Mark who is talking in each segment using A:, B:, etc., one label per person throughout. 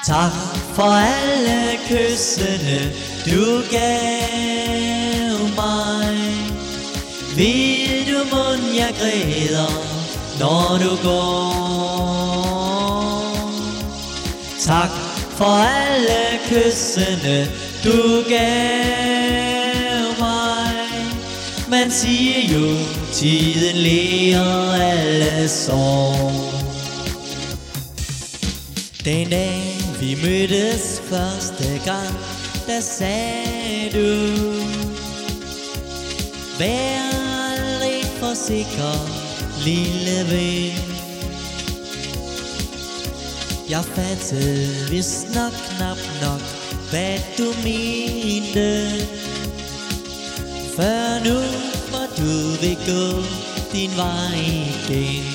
A: Tak for alle kyssene du gav mig. Ved du mon jeg græder når du går. Tak for alle kyssene du gav mig. Man siger jo tiden læger alle sår. Den dag vi mødtes første gang, der sagde du: vær aldrig for sikker, lille ven. Jeg fattede vist nok knap nok, hvad du mente, før nu hvor du vil gå din vej igen.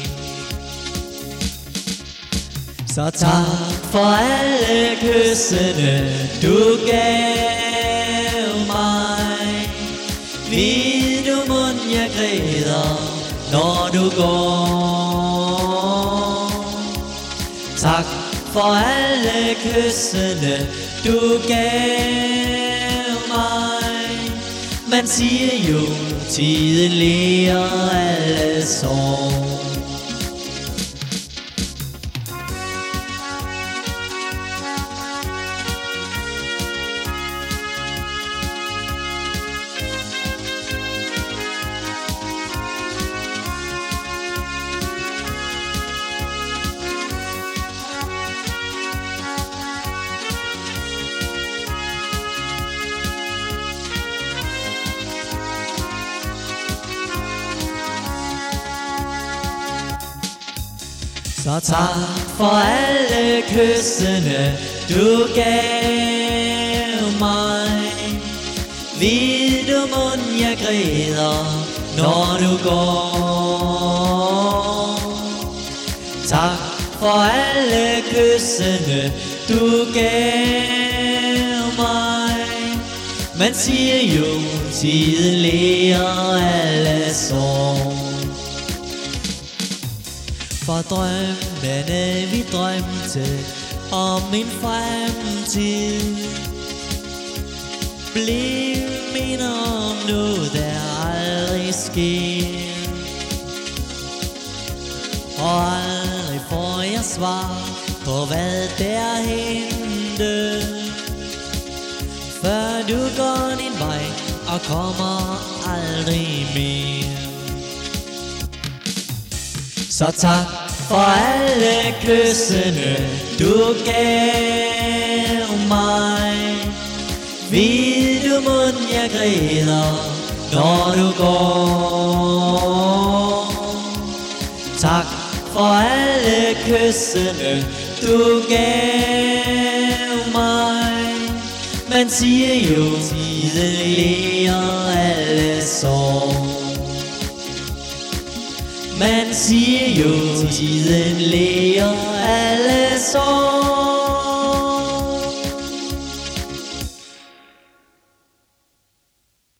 A: Så tak for alle kyssene du gav mig. Ved du mon jeg græder når du går. Tak for alle kyssene du gav mig. Man siger jo tiden læger alle sår. Så tak for alle kyssene du gav mig. Ved du mon jeg græder når du går. Tak for alle kyssene du gav mig. Man siger jo tiden læger alle sår. For drømmene vi drømte om en fremtid blev minder om noget der aldrig sker. Og aldrig får jeg svar på hvad der hente, før du går din vej og kommer aldrig mere. Så tak for alle kyssene du gav mig. Ved du mon jeg græder når du går. Tak for alle kyssene du gav mig. Man siger jo tiden læger alle sår. Man siger jo tiden læger alle sår.